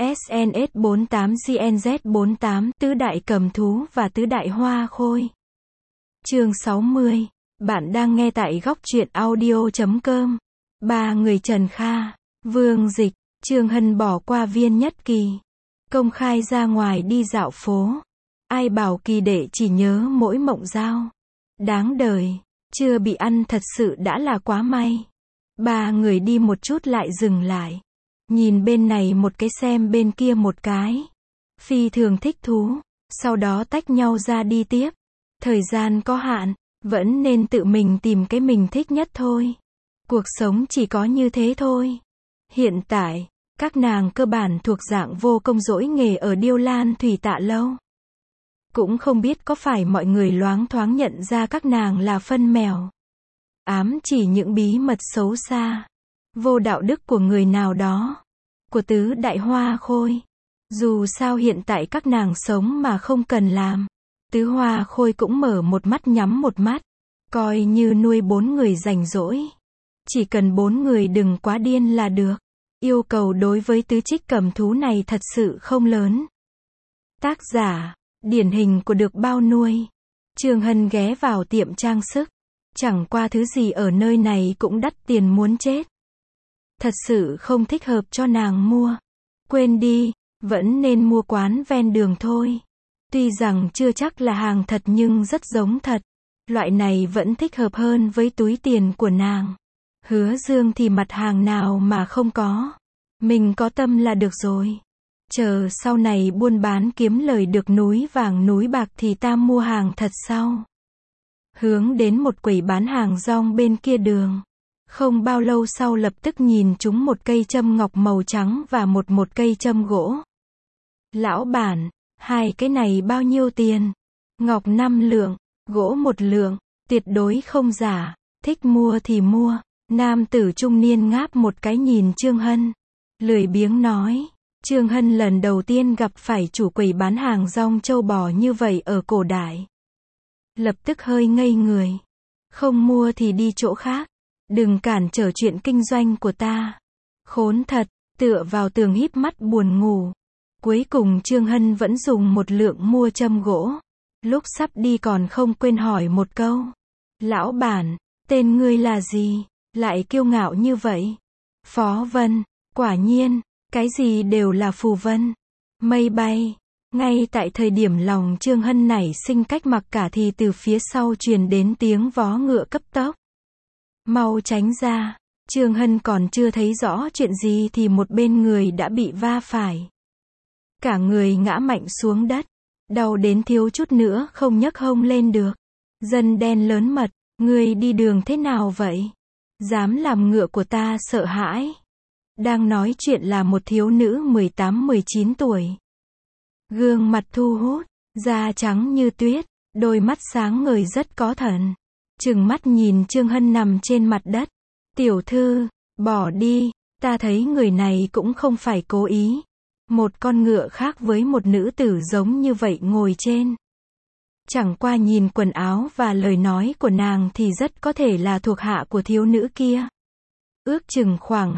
SNS48 GNZ48 Tứ đại cầm thú và tứ đại hoa khôi. Chương 60. Bạn đang nghe tại góc truyện audio.com. Ba người Trần Kha, Vương Dịch, Trương Hân bỏ qua Viên Nhất Kỳ, công khai ra ngoài đi dạo phố. Ai bảo Kỳ đệ chỉ nhớ mỗi mộng giao. Đáng đời, chưa bị ăn thật sự đã là quá may. Ba người đi một chút lại dừng lại. Nhìn bên này một cái xem bên kia một cái. Phi thường thích thú, sau đó tách nhau ra đi tiếp. Thời gian có hạn, vẫn nên tự mình tìm cái mình thích nhất thôi. Cuộc sống chỉ có như thế thôi. Hiện tại, các nàng cơ bản thuộc dạng vô công dỗi nghề ở Điêu Lan Thủy Tạ Lâu. Cũng không biết có phải mọi người loáng thoáng nhận ra các nàng là phân mèo. Ám chỉ những bí mật xấu xa, vô đạo đức của người nào đó, của tứ đại hoa khôi. Dù sao hiện tại các nàng sống mà không cần làm. Tứ hoa khôi cũng mở một mắt nhắm một mắt, coi như nuôi 4 người rảnh rỗi. Chỉ cần 4 người đừng quá điên là được. Yêu cầu đối với tứ trích cầm thú này thật sự không lớn. Tác giả, điển hình của được bao nuôi. Trương Hân ghé vào tiệm trang sức. Chẳng qua thứ gì ở nơi này cũng đắt tiền muốn chết. Thật sự không thích hợp cho nàng mua. Quên đi, vẫn nên mua quán ven đường thôi. Tuy rằng chưa chắc là hàng thật nhưng rất giống thật. Loại này vẫn thích hợp hơn với túi tiền của nàng. Hứa Dương thì mặt hàng nào mà không có. Mình có tâm là được rồi. Chờ sau này buôn bán kiếm lời được núi vàng núi bạc thì ta mua hàng thật sau. Hướng đến một quầy bán hàng rong bên kia đường. Không bao lâu sau lập tức nhìn chúng một cây châm ngọc màu trắng và một cây châm gỗ. Lão bản, hai cái này bao nhiêu tiền? Ngọc 5 lượng, gỗ 1 lượng, tuyệt đối không giả, thích mua thì mua. Nam tử trung niên ngáp một cái nhìn Trương Hân. Lười biếng nói. Trương Hân lần đầu tiên gặp phải chủ quầy bán hàng rong trâu bò như vậy ở cổ đại. Lập tức hơi ngây người. Không mua thì đi chỗ khác. Đừng cản trở chuyện kinh doanh của ta. Khốn thật, tựa vào tường híp mắt buồn ngủ. Cuối cùng Trương Hân vẫn dùng 1 lượng mua châm gỗ. Lúc sắp đi còn không quên hỏi một câu. Lão bản, tên ngươi là gì? Lại kiêu ngạo như vậy. Phó Vân, quả nhiên, cái gì đều là phù vân. Mây bay. Ngay tại thời điểm lòng Trương Hân nảy sinh cách mặc cả thì từ phía sau truyền đến tiếng vó ngựa cấp tốc. Mau tránh ra. Trương Hân còn chưa thấy rõ chuyện gì thì một bên người đã bị va phải. Cả người ngã mạnh xuống đất. Đau đến thiếu chút nữa không nhấc hông lên được. Dân đen lớn mật, ngươi đi đường thế nào vậy? Dám làm ngựa của ta sợ hãi. Đang nói chuyện là một thiếu nữ 18-19 tuổi. Gương mặt thu hút, da trắng như tuyết, đôi mắt sáng ngời rất có thần. Trừng mắt nhìn Trương Hân nằm trên mặt đất. Tiểu thư, bỏ đi, ta thấy người này cũng không phải cố ý. Một con ngựa khác với một nữ tử giống như vậy ngồi trên. Chẳng qua nhìn quần áo và lời nói của nàng thì rất có thể là thuộc hạ của thiếu nữ kia. Ước chừng khoảng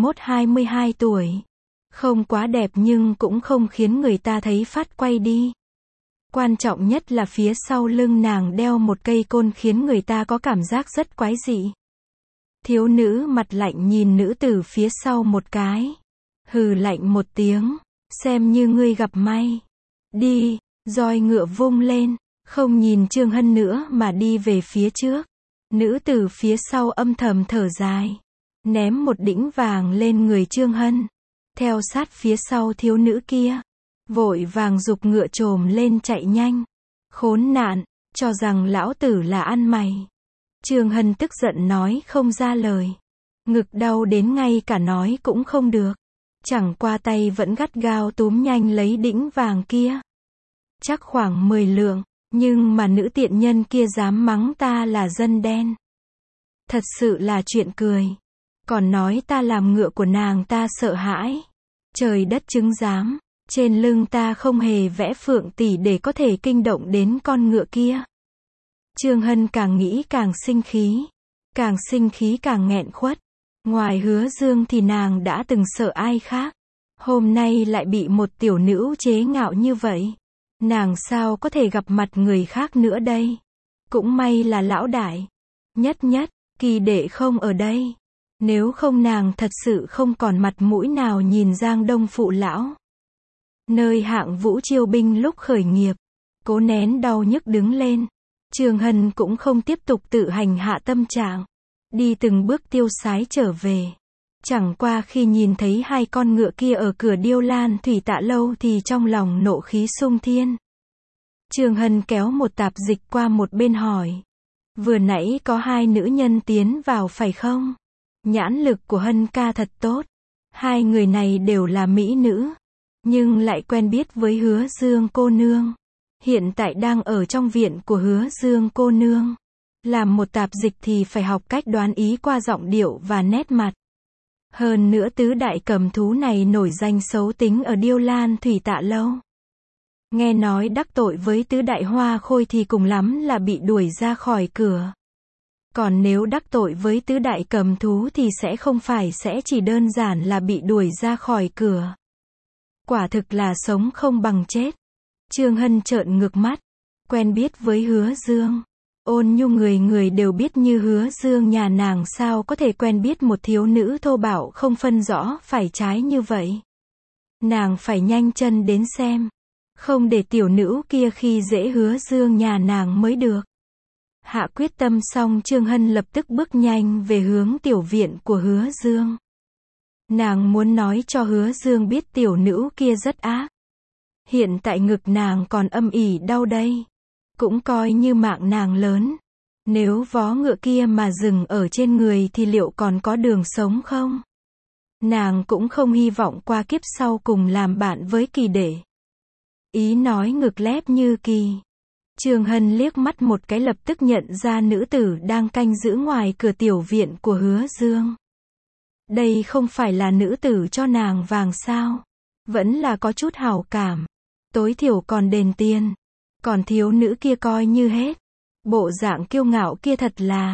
21-22 tuổi. Không quá đẹp nhưng cũng không khiến người ta thấy phát quay đi. Quan trọng nhất là phía sau lưng nàng đeo một cây côn khiến người ta có cảm giác rất quái dị. Thiếu nữ mặt lạnh nhìn nữ tử phía sau một cái. Hừ lạnh một tiếng. Xem như ngươi gặp may. Đi, roi ngựa vung lên. Không nhìn Trương Hân nữa mà đi về phía trước. Nữ tử phía sau âm thầm thở dài. Ném một đĩnh vàng lên người Trương Hân. Theo sát phía sau thiếu nữ kia. Vội vàng giục ngựa trồm lên chạy nhanh. Khốn nạn, cho rằng lão tử là ăn mày. Trương Hân tức giận nói không ra lời. Ngực đau đến ngay cả nói cũng không được. Chẳng qua tay vẫn gắt gao túm nhanh lấy đĩnh vàng kia. Chắc khoảng 10 lượng, nhưng mà nữ tiện nhân kia dám mắng ta là dân đen. Thật sự là chuyện cười. Còn nói ta làm ngựa của nàng ta sợ hãi. Trời đất chứng giám, trên lưng ta không hề vẽ phượng tỷ để có thể kinh động đến con ngựa kia. Trương Hân càng nghĩ càng sinh khí càng nghẹn khuất. Ngoài Hứa Dương thì nàng đã từng sợ ai khác. Hôm nay lại bị một tiểu nữ chế ngạo như vậy. Nàng sao có thể gặp mặt người khác nữa đây? Cũng may là lão đại. Nhất nhất, Kỳ đệ không ở đây. Nếu không nàng thật sự không còn mặt mũi nào nhìn Giang Đông phụ lão. Nơi Hạng Vũ chiêu binh lúc khởi nghiệp. Cố nén đau nhức đứng lên. Trường Hân cũng không tiếp tục tự hành hạ tâm trạng. Đi từng bước tiêu sái trở về. Chẳng qua khi nhìn thấy hai con ngựa kia ở cửa Điêu Lan Thủy Tạ Lâu thì trong lòng nộ khí sung thiên. Trường Hân kéo một tạp dịch qua một bên hỏi. Vừa nãy có hai nữ nhân tiến vào phải không? Nhãn lực của Hân ca thật tốt. Hai người này đều là mỹ nữ. Nhưng lại quen biết với Hứa Dương cô nương. Hiện tại đang ở trong viện của Hứa Dương cô nương. Làm một tạp dịch thì phải học cách đoán ý qua giọng điệu và nét mặt. Hơn nữa tứ đại cầm thú này nổi danh xấu tính ở Điêu Lan Thủy Tạ Lâu. Nghe nói đắc tội với tứ đại hoa khôi thì cùng lắm là bị đuổi ra khỏi cửa. Còn nếu đắc tội với tứ đại cầm thú thì sẽ chỉ đơn giản là bị đuổi ra khỏi cửa. Quả thực là sống không bằng chết. Trương Hân trợn ngược mắt. Quen biết với Hứa Dương. Ôn nhu người người đều biết như Hứa Dương nhà nàng sao có thể quen biết một thiếu nữ thô bạo không phân rõ phải trái như vậy. Nàng phải nhanh chân đến xem. Không để tiểu nữ kia khi dễ Hứa Dương nhà nàng mới được. Hạ quyết tâm xong Trương Hân lập tức bước nhanh về hướng tiểu viện của Hứa Dương. Nàng muốn nói cho Hứa Dương biết tiểu nữ kia rất ác. Hiện tại ngực nàng còn âm ỉ đau đây. Cũng coi như mạng nàng lớn. Nếu vó ngựa kia mà dừng ở trên người thì liệu còn có đường sống không? Nàng cũng không hy vọng qua kiếp sau cùng làm bạn với Kỳ đệ. Ý nói ngực lép như Kỳ. Trường Hân liếc mắt một cái lập tức nhận ra nữ tử đang canh giữ ngoài cửa tiểu viện của Hứa Dương. Đây không phải là nữ tử cho nàng vàng sao? Vẫn là có chút hảo cảm. Tối thiểu còn đền tiền. Còn thiếu nữ kia coi như hết. Bộ dạng kiêu ngạo kia thật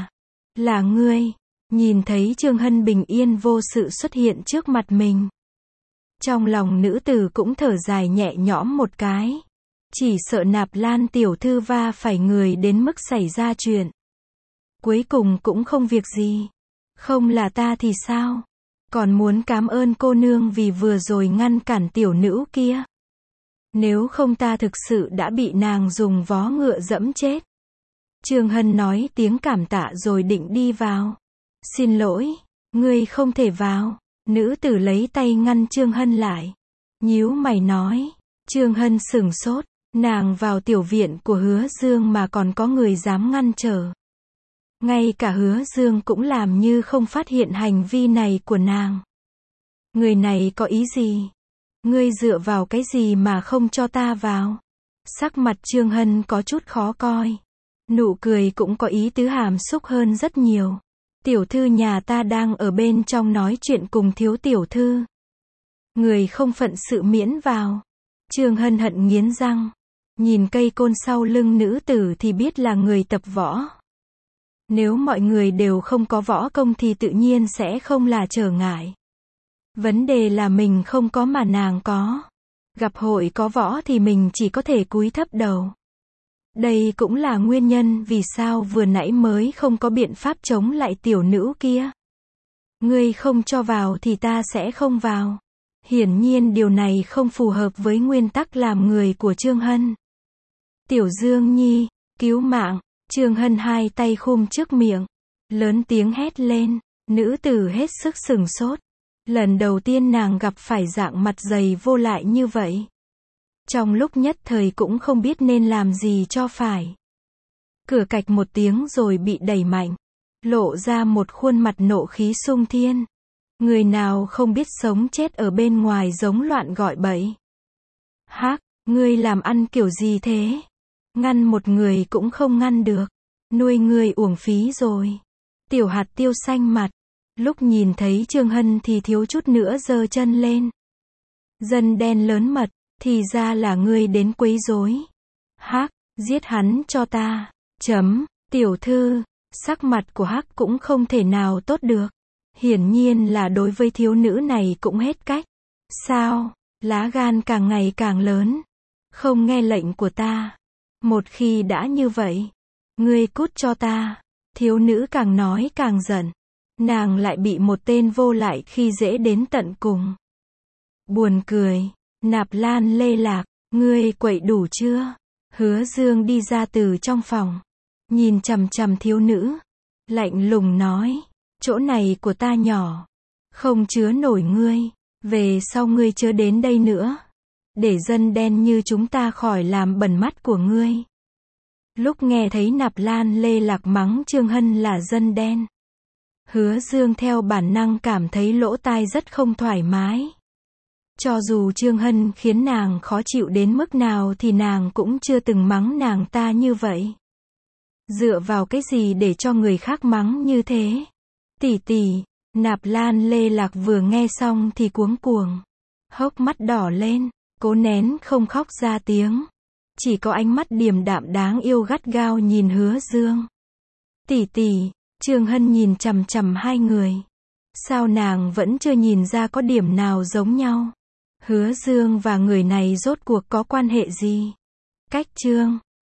là ngươi. Nhìn thấy Trương Hân bình yên vô sự xuất hiện trước mặt mình. Trong lòng nữ tử cũng thở dài nhẹ nhõm một cái. Chỉ sợ Nạp Lan tiểu thư va phải người đến mức xảy ra chuyện. Cuối cùng cũng không việc gì. Không là ta thì sao? Còn muốn cảm ơn cô nương vì vừa rồi ngăn cản tiểu nữ kia. Nếu không ta thực sự đã bị nàng dùng vó ngựa dẫm chết. Trương Hân nói tiếng cảm tạ rồi định đi vào. Xin lỗi, ngươi không thể vào. Nữ tử lấy tay ngăn Trương Hân lại. Nhíu mày nói. Trương Hân sửng sốt. Nàng vào tiểu viện của Hứa Dương mà còn có người dám ngăn trở. Ngay cả Hứa Dương cũng làm như không phát hiện hành vi này của nàng. Người này có ý gì? Ngươi dựa vào cái gì mà không cho ta vào? Sắc mặt Trương Hân có chút khó coi. Nụ cười cũng có ý tứ hàm xúc hơn rất nhiều. Tiểu thư nhà ta đang ở bên trong nói chuyện cùng thiếu tiểu thư. Người không phận sự miễn vào. Trương Hân hận nghiến răng. Nhìn cây côn sau lưng nữ tử thì biết là người tập võ. Nếu mọi người đều không có võ công thì tự nhiên sẽ không là trở ngại. Vấn đề là mình không có mà nàng có. Gặp hội có võ thì mình chỉ có thể cúi thấp đầu. Đây cũng là nguyên nhân vì sao vừa nãy mới không có biện pháp chống lại tiểu nữ kia. Ngươi không cho vào thì ta sẽ không vào. Hiển nhiên điều này không phù hợp với nguyên tắc làm người của Trương Hân. Tiểu Dương Nhi, cứu mạng. Trương Hân hai tay khum trước miệng. Lớn tiếng hét lên. Nữ tử hết sức sửng sốt. Lần đầu tiên nàng gặp phải dạng mặt dày vô lại như vậy. Trong lúc nhất thời cũng không biết nên làm gì cho phải. Cửa cạch một tiếng rồi bị đẩy mạnh. Lộ ra một khuôn mặt nộ khí sung thiên. Người nào không biết sống chết ở bên ngoài giống loạn gọi bậy. Hác, ngươi làm ăn kiểu gì thế? Ngăn một người cũng không ngăn được. Nuôi ngươi uổng phí rồi. Tiểu hạt tiêu xanh mặt. Lúc nhìn thấy Trương Hân thì thiếu chút nữa giơ chân lên. Dân đen lớn mật, thì ra là ngươi đến quấy rối. Hác, giết hắn cho ta. Tiểu thư, sắc mặt của Hác cũng không thể nào tốt được. Hiển nhiên là đối với thiếu nữ này cũng hết cách. Sao, lá gan càng ngày càng lớn, không nghe lệnh của ta. Một khi đã như vậy, ngươi cút cho ta. Thiếu nữ càng nói càng giận. Nàng lại bị một tên vô lại khi dễ đến tận cùng. Buồn cười, Nạp Lan Lê Lạc, ngươi quậy đủ chưa? Hứa Dương đi ra từ trong phòng, nhìn chằm chằm thiếu nữ, lạnh lùng nói, chỗ này của ta nhỏ, không chứa nổi ngươi, về sau ngươi chớ đến đây nữa, để dân đen như chúng ta khỏi làm bẩn mắt của ngươi. Lúc nghe thấy Nạp Lan Lê Lạc mắng Trương Hân là dân đen, Hứa Dương theo bản năng cảm thấy lỗ tai rất không thoải mái. Cho dù Trương Hân khiến nàng khó chịu đến mức nào thì nàng cũng chưa từng mắng nàng ta như vậy. Dựa vào cái gì để cho người khác mắng như thế? Tỷ tỷ, Nạp Lan Lê Lạc vừa nghe xong thì cuống cuồng, hốc mắt đỏ lên, cố nén không khóc ra tiếng. Chỉ có ánh mắt điềm đạm đáng yêu gắt gao nhìn Hứa Dương. Tỷ tỷ, Trương Hân nhìn chằm chằm hai người. Sao nàng vẫn chưa nhìn ra có điểm nào giống nhau? Hứa Dương và người này rốt cuộc có quan hệ gì? Cách Trương